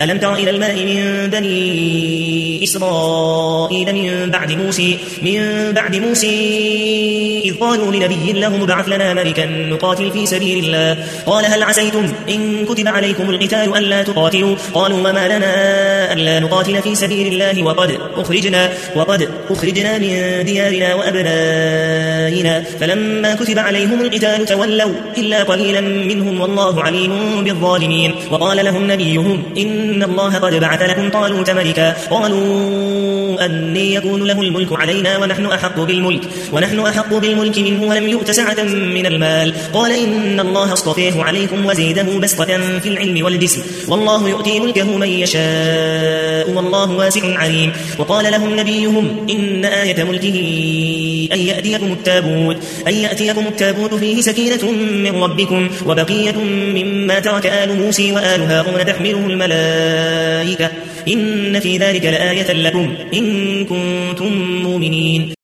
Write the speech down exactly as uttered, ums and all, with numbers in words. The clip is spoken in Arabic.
ألم تر إلى الملأ من بني إسرائيل من بعد موسى من بعد موسى إذ قالوا لنبي لهم ابعث لنا ملكا نقاتل في سبيل الله قال هل عسيتم إن كتب عليكم القتال ألا تقاتلوا قالوا وما لنا ألا نقاتل في سبيل الله وقد أخرجنا وقد أخرجنا من ديارنا وأبنائنا فلما كتب عليهم القتال تولوا إلا قليلا منهم والله عليم بالظالمين وقال لهم نبيهم إن الله قد بعث لكم طالوت ملكا قالوا أني يكون له الملك علينا ونحن أحق بالملك ونحن أحق بالملك منه ولم يؤت سعة من المال قال إن الله اصطفيه عليكم وزيده بسطة في العلم والجسم والله يؤتي ملكه من يشاء والله واسع عليم وقال لهم نبيهم إن آية ملكه أن يأتيكم التابوت أن يأتيكم التابوت فيه سكينة من ربكم وبقية مما ترك آل موسى وآل هارون تحمله الملائكة إن في ذلك لآية لكم إن كنتم مؤمنين.